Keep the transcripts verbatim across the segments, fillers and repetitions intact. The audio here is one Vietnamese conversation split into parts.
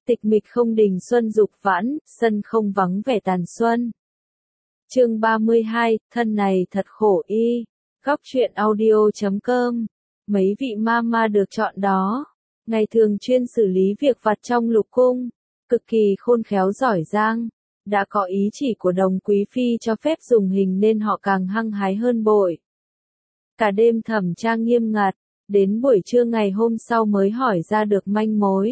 Tịch mịch không đình xuân dục vãn, sân không vắng vẻ tàn xuân. Chương ba mươi hai, thân này thật khổ y. Góc truyện audio chấm com. Mấy vị mama được chọn đó, ngày thường chuyên xử lý việc vặt trong lục cung, cực kỳ khôn khéo giỏi giang. Đã có ý chỉ của Đồng Quý Phi cho phép dùng hình nên họ càng hăng hái hơn bội. Cả đêm thẩm tra nghiêm ngặt, đến buổi trưa ngày hôm sau mới hỏi ra được manh mối.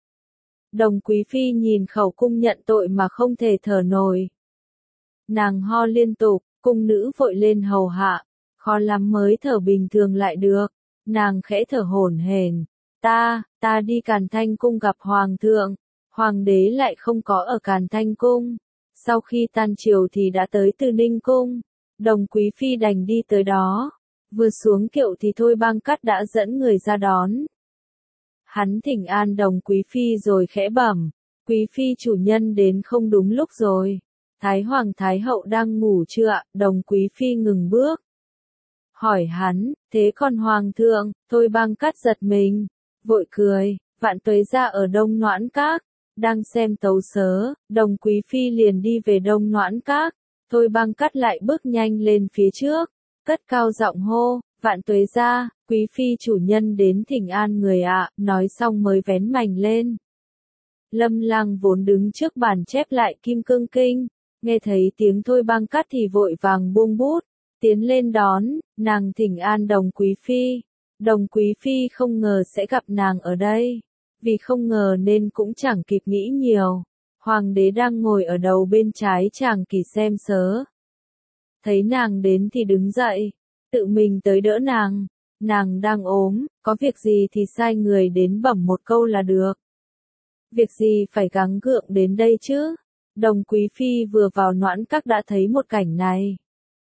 Đồng Quý Phi nhìn khẩu cung nhận tội mà không thể thở nổi. Nàng ho liên tục, cung nữ vội lên hầu hạ, khó lắm mới thở bình thường lại được. Nàng khẽ thở hổn hển, ta, ta đi Càn Thanh cung gặp hoàng thượng, hoàng đế lại không có ở Càn Thanh cung. Sau khi tan triều thì đã tới Từ Ninh cung, Đồng Quý Phi đành đi tới đó. Vừa xuống kiệu thì Thôi Bang Cát đã dẫn người ra đón. Hắn thỉnh an Đồng Quý Phi rồi khẽ bẩm, Quý Phi chủ nhân đến không đúng lúc rồi. Thái Hoàng Thái Hậu đang ngủ chưa ạ? Đồng Quý Phi ngừng bước. Hỏi hắn, thế còn Hoàng thượng? Thôi Bang Cát giật mình, vội cười, Vạn Tuế gia ở Đông Noãn Các, đang xem tấu sớ. Đồng Quý Phi liền đi về Đông Noãn Các. Thôi Bang Cát lại bước nhanh lên phía trước, cất cao giọng hô, Vạn Tuế gia, Quý Phi chủ nhân đến thỉnh an người ạ. Nói xong mới vén mành lên. Lâm Lang vốn đứng trước bàn chép lại Kim Cương Kinh, nghe thấy tiếng Thôi Bang Cát thì vội vàng buông bút, tiến lên đón. Nàng thỉnh an Đồng Quý Phi. Đồng Quý Phi không ngờ sẽ gặp nàng ở đây, vì không ngờ nên cũng chẳng kịp nghĩ nhiều. Hoàng đế đang ngồi ở đầu bên trái tràng kỳ xem sớ. Thấy nàng đến thì đứng dậy, tự mình tới đỡ nàng. Nàng đang ốm, có việc gì thì sai người đến bẩm một câu là được. Việc gì phải gắng gượng đến đây chứ? Đồng Quý Phi vừa vào Noãn Các đã thấy một cảnh này.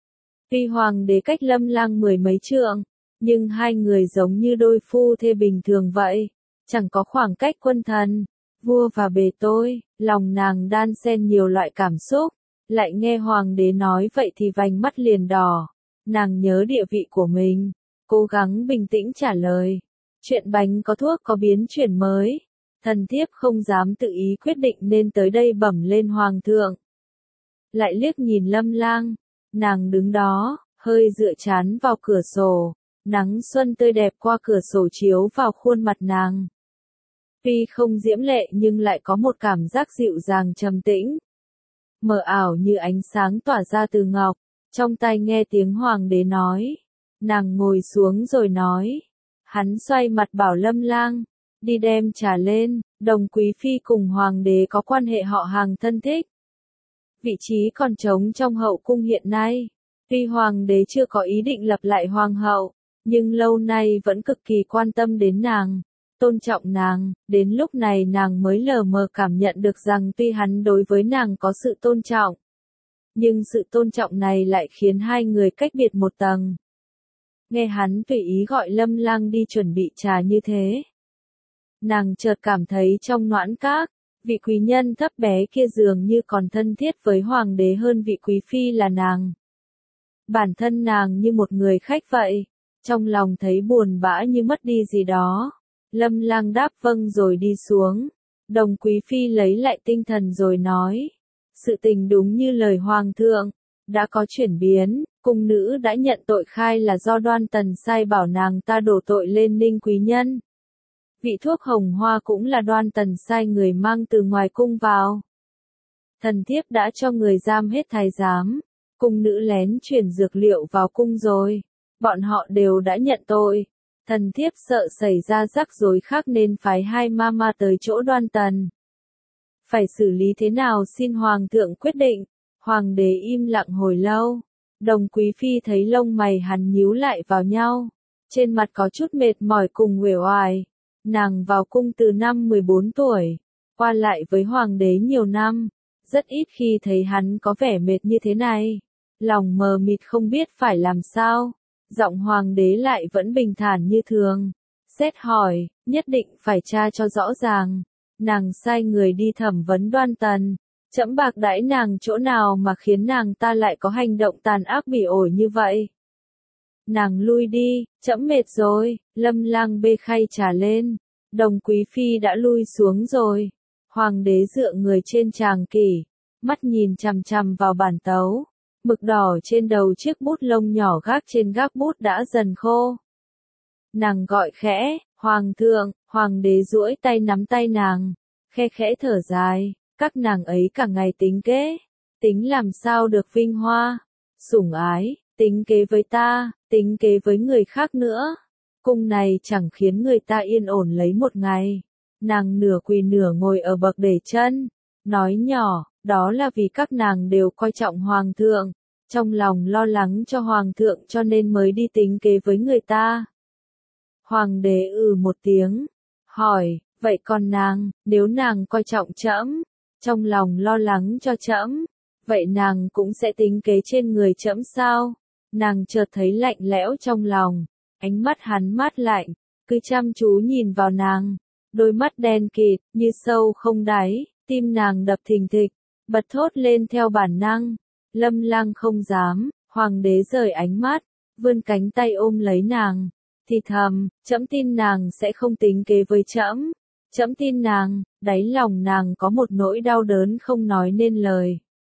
Tuy hoàng đế cách Lâm Lang mười mấy trượng, nhưng hai người giống như đôi phu thê bình thường vậy, chẳng có khoảng cách quân thần. Vua và bề tôi, lòng nàng đan xen nhiều loại cảm xúc, lại nghe hoàng đế nói vậy thì vành mắt liền đỏ. Nàng nhớ địa vị của mình, cố gắng bình tĩnh trả lời. Chuyện bánh có thuốc có biến chuyển mới. Thần thiếp không dám tự ý quyết định nên tới đây bẩm lên hoàng thượng. Lại liếc nhìn Lâm Lang, nàng đứng đó, hơi dựa trán vào cửa sổ, nắng xuân tươi đẹp qua cửa sổ chiếu vào khuôn mặt nàng. Tuy không diễm lệ nhưng lại có một cảm giác dịu dàng trầm tĩnh, mờ ảo như ánh sáng tỏa ra từ ngọc. Trong tai nghe tiếng hoàng đế nói, nàng ngồi xuống rồi nói. Hắn xoay mặt bảo Lâm Lang, đi đem trà lên. Đồng Quý Phi cùng hoàng đế có quan hệ họ hàng thân thích. Vị trí còn trống trong hậu cung hiện nay. Tuy hoàng đế chưa có ý định lập lại hoàng hậu, nhưng lâu nay vẫn cực kỳ quan tâm đến nàng, tôn trọng nàng. Đến lúc này nàng mới lờ mờ cảm nhận được rằng tuy hắn đối với nàng có sự tôn trọng, nhưng sự tôn trọng này lại khiến hai người cách biệt một tầng. Nghe hắn tùy ý gọi Lâm Lang đi chuẩn bị trà như thế, nàng chợt cảm thấy trong Noãn Các, vị quý nhân thấp bé kia dường như còn thân thiết với hoàng đế hơn vị quý phi là nàng. Bản thân nàng như một người khách vậy, trong lòng thấy buồn bã như mất đi gì đó. Lâm Lang đáp vâng rồi đi xuống. Đồng Quý Phi lấy lại tinh thần rồi nói, sự tình đúng như lời hoàng thượng, đã có chuyển biến. Cung nữ đã nhận tội khai là do Đoan Tần sai bảo nàng ta đổ tội lên Ninh quý nhân. Vị thuốc hồng hoa cũng là Đoan Tần sai người mang từ ngoài cung vào. Thần thiếp đã cho người giam hết thái giám, cung nữ lén chuyển dược liệu vào cung rồi. Bọn họ đều đã nhận tội. Thần thiếp sợ xảy ra rắc rối khác nên phái hai mama tới chỗ Đoan Tần. Phải xử lý thế nào xin hoàng thượng quyết định. Hoàng đế im lặng hồi lâu. Đồng Quý Phi thấy lông mày hắn nhíu lại vào nhau, trên mặt có chút mệt mỏi cùng uể oải. Nàng vào cung từ năm mười bốn tuổi, qua lại với hoàng đế nhiều năm, rất ít khi thấy hắn có vẻ mệt như thế này. Lòng mờ mịt không biết phải làm sao, giọng hoàng đế lại vẫn bình thản như thường. Xét hỏi, nhất định phải tra cho rõ ràng. Nàng sai người đi thẩm vấn Đoan Tần. Trẫm bạc đãi nàng chỗ nào mà khiến nàng ta lại có hành động tàn ác bỉ ổi như vậy. Nàng lui đi, trẫm mệt rồi. Lâm Lang bê khay trà lên. Đồng Quý Phi đã lui xuống rồi. Hoàng đế dựa người trên tràng kỷ, mắt nhìn chằm chằm vào bản tấu. Mực đỏ trên đầu chiếc bút lông nhỏ gác trên gác bút đã dần khô. Nàng gọi khẽ, Hoàng thượng, Hoàng đế duỗi tay nắm tay nàng, khe khẽ thở dài, các nàng ấy cả ngày tính kế, tính làm sao được vinh hoa, sủng ái, tính kế với ta, tính kế với người khác nữa. Cung này chẳng khiến người ta yên ổn lấy một ngày. Nàng nửa quỳ nửa ngồi ở bậc để chân, nói nhỏ, đó là vì các nàng đều coi trọng Hoàng thượng, trong lòng lo lắng cho Hoàng thượng cho nên mới đi tính kế với người ta. Hoàng đế ừ một tiếng, hỏi, vậy còn nàng, nếu nàng coi trọng trẫm, trong lòng lo lắng cho trẫm, vậy nàng cũng sẽ tính kế trên người trẫm sao? Nàng chợt thấy lạnh lẽo trong lòng, ánh mắt hắn mát lạnh, cứ chăm chú nhìn vào nàng, đôi mắt đen kịt, như sâu không đáy, tim nàng đập thình thịch, bật thốt lên theo bản năng. Lâm Lang không dám, Hoàng đế rời ánh mắt, vươn cánh tay ôm lấy nàng, thì thầm, trẫm tin nàng sẽ không tính kế với trẫm, trẫm tin nàng. Đáy lòng nàng có một nỗi đau đớn không nói nên lời.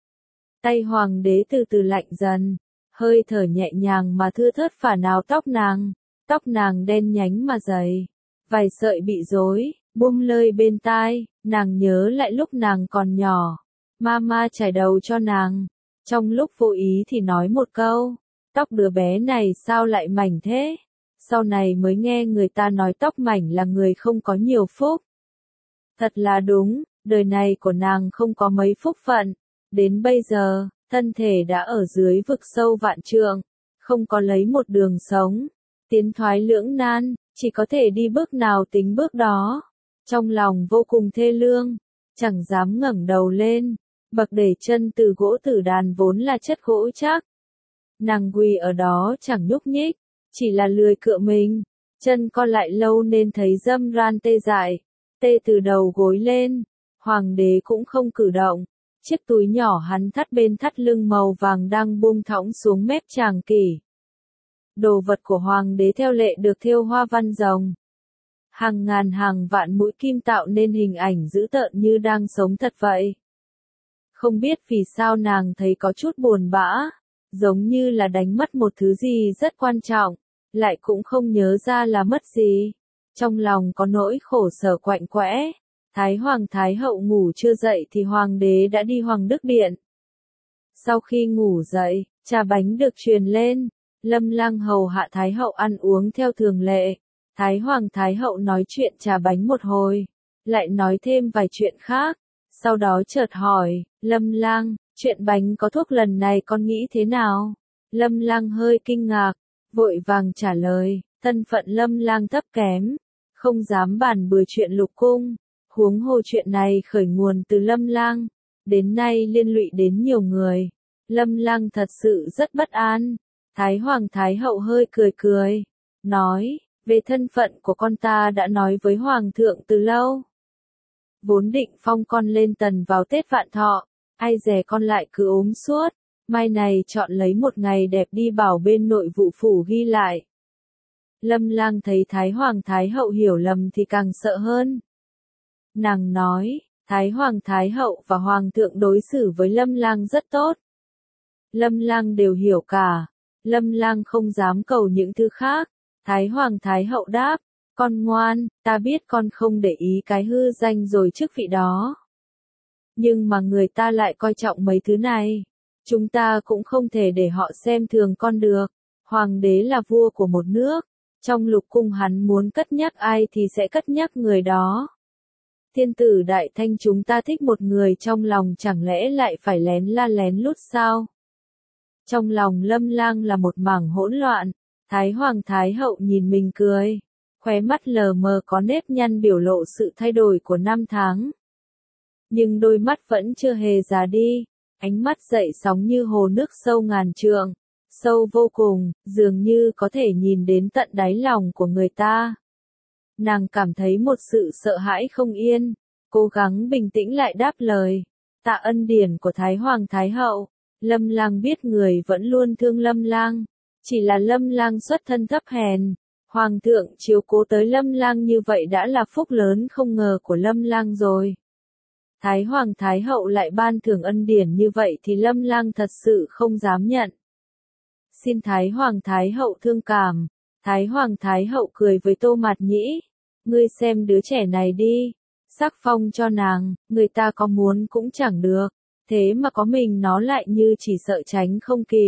Tay Hoàng đế từ từ lạnh dần, hơi thở nhẹ nhàng mà thưa thớt phả nào tóc nàng, tóc nàng đen nhánh mà dày, vài sợi bị rối, buông lơi bên tai. Nàng nhớ lại lúc nàng còn nhỏ, mama chải đầu cho nàng, trong lúc vô ý thì nói một câu, tóc đứa bé này sao lại mảnh thế? Sau này mới nghe người ta nói tóc mảnh là người không có nhiều phúc. Thật là đúng, đời này của nàng không có mấy phúc phận, đến bây giờ, thân thể đã ở dưới vực sâu vạn trượng, không có lấy một đường sống, tiến thoái lưỡng nan, chỉ có thể đi bước nào tính bước đó. Trong lòng vô cùng thê lương, chẳng dám ngẩng đầu lên, bậc để chân từ gỗ tử đàn vốn là chất gỗ chắc. Nàng quỳ ở đó chẳng nhúc nhích, chỉ là lười cựa mình, chân co lại lâu nên thấy dâm ran tê dại, tê từ đầu gối lên. Hoàng đế cũng không cử động, chiếc túi nhỏ hắn thắt bên thắt lưng màu vàng đang buông thõng xuống mép tràng kỷ. Đồ vật của Hoàng đế theo lệ được thêu hoa văn rồng. Hàng ngàn hàng vạn mũi kim tạo nên hình ảnh dữ tợn như đang sống thật vậy. Không biết vì sao nàng thấy có chút buồn bã, giống như là đánh mất một thứ gì rất quan trọng, lại cũng không nhớ ra là mất gì. Trong lòng có nỗi khổ sở quạnh quẽ. Thái Hoàng Thái Hậu ngủ chưa dậy thì Hoàng đế đã đi Hoàng Đức Điện. Sau khi ngủ dậy, trà bánh được truyền lên, Lâm Lang hầu hạ Thái Hậu ăn uống theo thường lệ. Thái Hoàng Thái Hậu nói chuyện trà bánh một hồi, lại nói thêm vài chuyện khác, sau đó chợt hỏi, Lâm Lang, chuyện bánh có thuốc lần này con nghĩ thế nào? Lâm Lang hơi kinh ngạc, vội vàng trả lời, thân phận Lâm Lang thấp kém, không dám bàn bừa chuyện lục cung, huống hồ chuyện này khởi nguồn từ Lâm Lang, đến nay liên lụy đến nhiều người. Lâm Lang thật sự rất bất an. Thái Hoàng Thái Hậu hơi cười cười, nói, về thân phận của con ta đã nói với Hoàng thượng từ lâu. Vốn định phong con lên tần vào Tết Vạn Thọ, ai dè con lại cứ ốm suốt, mai này chọn lấy một ngày đẹp đi bảo bên nội vụ phủ ghi lại. Lâm Lang thấy Thái Hoàng Thái Hậu hiểu lầm thì càng sợ hơn. Nàng nói, Thái Hoàng Thái Hậu và Hoàng thượng đối xử với Lâm Lang rất tốt. Lâm Lang đều hiểu cả. Lâm Lang không dám cầu những thứ khác. Thái Hoàng Thái Hậu đáp, con ngoan, ta biết con không để ý cái hư danh rồi chức vị đó. Nhưng mà người ta lại coi trọng mấy thứ này. Chúng ta cũng không thể để họ xem thường con được. Hoàng đế là vua của một nước. Trong lục cung hắn muốn cất nhắc ai thì sẽ cất nhắc người đó. Thiên tử Đại Thanh chúng ta thích một người trong lòng chẳng lẽ lại phải lén la lén lút sao? Trong lòng Lâm Lang là một mảng hỗn loạn. Thái Hoàng Thái Hậu nhìn mình cười, khóe mắt lờ mờ có nếp nhăn biểu lộ sự thay đổi của năm tháng. Nhưng đôi mắt vẫn chưa hề già đi, ánh mắt dậy sóng như hồ nước sâu ngàn trượng, sâu vô cùng, dường như có thể nhìn đến tận đáy lòng của người ta. Nàng cảm thấy một sự sợ hãi không yên, cố gắng bình tĩnh lại đáp lời, tạ ân điển của Thái Hoàng Thái Hậu. Lâm Lang biết người vẫn luôn thương Lâm Lang. Chỉ là Lâm Lang xuất thân thấp hèn, Hoàng thượng chiếu cố tới Lâm Lang như vậy đã là phúc lớn không ngờ của Lâm Lang rồi. Thái Hoàng Thái Hậu lại ban thưởng ân điển như vậy thì Lâm Lang thật sự không dám nhận. Xin Thái Hoàng Thái Hậu thương cảm. Thái Hoàng Thái Hậu cười với Tô Mạt Nhĩ. Ngươi xem đứa trẻ này đi. Sắc phong cho nàng, người ta có muốn cũng chẳng được. Thế mà có mình nó lại như chỉ sợ tránh không kịp.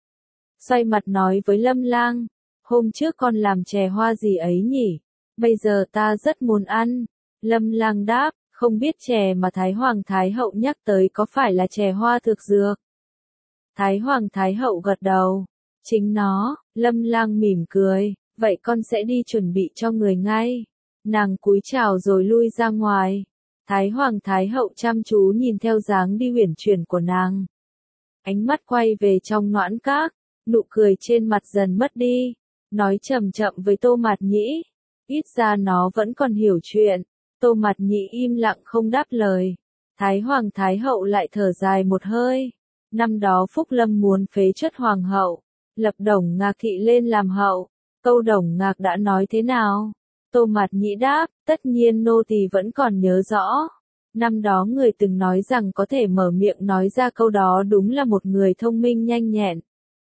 Xoay mặt nói với Lâm Lang. Hôm trước con làm chè hoa gì ấy nhỉ? Bây giờ ta rất muốn ăn. Lâm Lang đáp, không biết chè mà Thái Hoàng Thái Hậu nhắc tới có phải là chè hoa thực dược. Thái Hoàng Thái Hậu gật đầu. Chính nó. Lâm Lang mỉm cười. Vậy con sẽ đi chuẩn bị cho người ngay. Nàng cúi chào rồi lui ra ngoài. Thái Hoàng Thái Hậu chăm chú nhìn theo dáng đi uyển chuyển của nàng. Ánh mắt quay về trong noãn các, nụ cười trên mặt dần mất đi. Nói chậm chậm với Tô Mạt Nhĩ. Ít ra nó vẫn còn hiểu chuyện. Tô Mạt Nhĩ im lặng không đáp lời. Thái Hoàng Thái Hậu lại thở dài một hơi. Năm đó Phúc Lâm muốn phế truất Hoàng hậu, lập Đồng Ngạc Thị lên làm hậu. Câu Đồng Ngạc đã nói thế nào? Tô Mạt Nhĩ đáp, tất nhiên nô tỳ vẫn còn nhớ rõ. Năm đó người từng nói rằng có thể mở miệng nói ra câu đó đúng là một người thông minh nhanh nhẹn.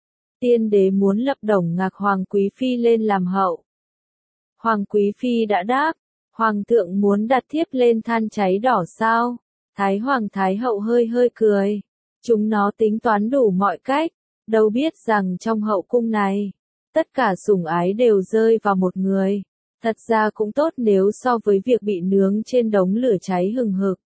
Tiên đế muốn lập Đồng Ngạc Hoàng Quý Phi lên làm hậu. Hoàng Quý Phi đã đáp, Hoàng thượng muốn đặt thiếp lên than cháy đỏ sao? Thái Hoàng Thái Hậu hơi hơi cười. Chúng nó tính toán đủ mọi cách, đâu biết rằng trong hậu cung này, tất cả sủng ái đều rơi vào một người. Thật ra cũng tốt nếu so với việc bị nướng trên đống lửa cháy hừng hực.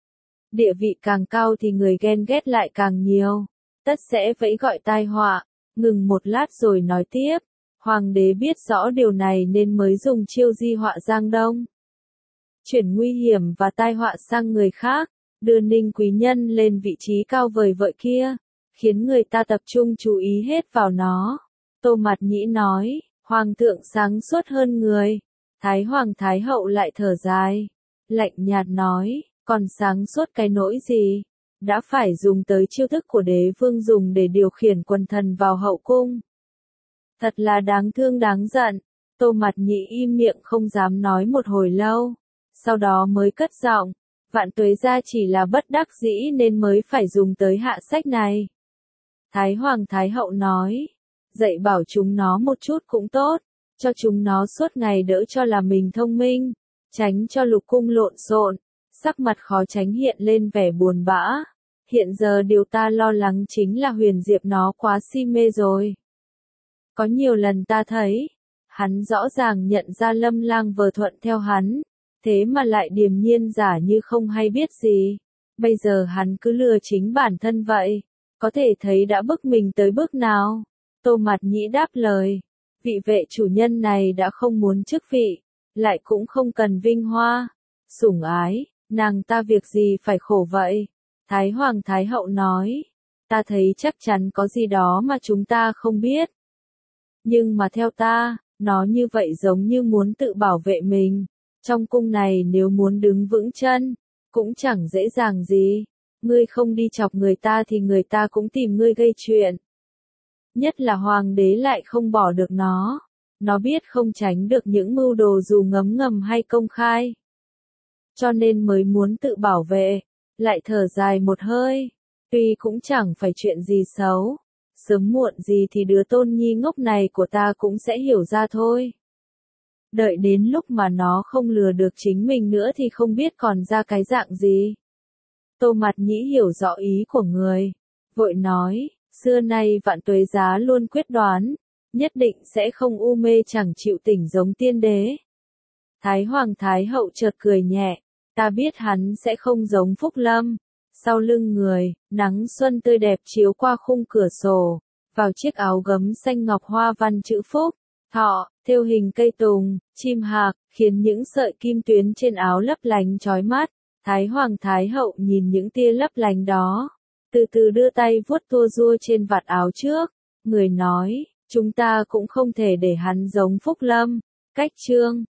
Địa vị càng cao thì người ghen ghét lại càng nhiều. Tất sẽ vẫy gọi tai họa. Ngừng một lát rồi nói tiếp. Hoàng đế biết rõ điều này nên mới dùng chiêu di họa Giang Đông. Chuyển nguy hiểm và tai họa sang người khác. Đưa Ninh Quý Nhân lên vị trí cao vời vợi kia. Khiến người ta tập trung chú ý hết vào nó. Tô Mạt Nhĩ nói. Hoàng thượng sáng suốt hơn người. Thái Hoàng Thái Hậu lại thở dài. Lạnh nhạt nói. Còn sáng suốt cái nỗi gì? Đã phải dùng tới chiêu thức của đế vương dùng để điều khiển quần thần vào hậu cung. Thật là đáng thương đáng giận. Tô Mạt Nhĩ im miệng không dám nói một hồi lâu. Sau đó mới cất giọng. Vạn tuế gia chỉ là bất đắc dĩ nên mới phải dùng tới hạ sách này. Thái Hoàng Thái Hậu nói. Dạy bảo chúng nó một chút cũng tốt. Cho chúng nó suốt ngày đỡ cho là mình thông minh. Tránh cho lục cung lộn xộn. Sắc mặt khó tránh hiện lên vẻ buồn bã. Hiện giờ điều ta lo lắng chính là Huyền Diệp nó quá si mê rồi. Có nhiều lần ta thấy, hắn rõ ràng nhận ra Lâm Lang vờ thuận theo hắn, thế mà lại điềm nhiên giả như không hay biết gì. Bây giờ hắn cứ lừa chính bản thân vậy, có thể thấy đã bức mình tới bước nào. Tô Mạt Nhĩ đáp lời, vị vệ chủ nhân này đã không muốn chức vị, lại cũng không cần vinh hoa, sủng ái, nàng ta việc gì phải khổ vậy. Thái Hoàng Thái Hậu nói, ta thấy chắc chắn có gì đó mà chúng ta không biết. Nhưng mà theo ta, nó như vậy giống như muốn tự bảo vệ mình. Trong cung này nếu muốn đứng vững chân, cũng chẳng dễ dàng gì. Ngươi không đi chọc người ta thì người ta cũng tìm ngươi gây chuyện. Nhất là hoàng đế lại không bỏ được nó. Nó biết không tránh được những mưu đồ dù ngấm ngầm hay công khai. Cho nên mới muốn tự bảo vệ. Lại thở dài một hơi. Tuy cũng chẳng phải chuyện gì xấu. Sớm muộn gì thì đứa tôn nhi ngốc này của ta cũng sẽ hiểu ra thôi. Đợi đến lúc mà nó không lừa được chính mình nữa thì không biết còn ra cái dạng gì. Tô Mạt Nhĩ hiểu rõ ý của người. Vội nói, xưa nay Vạn Tuế Giá luôn quyết đoán. Nhất định sẽ không u mê chẳng chịu tỉnh giống tiên đế. Thái Hoàng Thái Hậu chợt cười nhẹ. Ta biết hắn sẽ không giống Phúc Lâm. Sau lưng người, nắng xuân tươi đẹp chiếu qua khung cửa sổ, vào chiếc áo gấm xanh ngọc hoa văn chữ Phúc, Thọ, thêu hình cây tùng, chim hạc, khiến những sợi kim tuyến trên áo lấp lánh chói mắt. Thái Hoàng Thái Hậu nhìn những tia lấp lánh đó, từ từ đưa tay vuốt tua rua trên vạt áo trước, người nói, chúng ta cũng không thể để hắn giống Phúc Lâm. Cách chương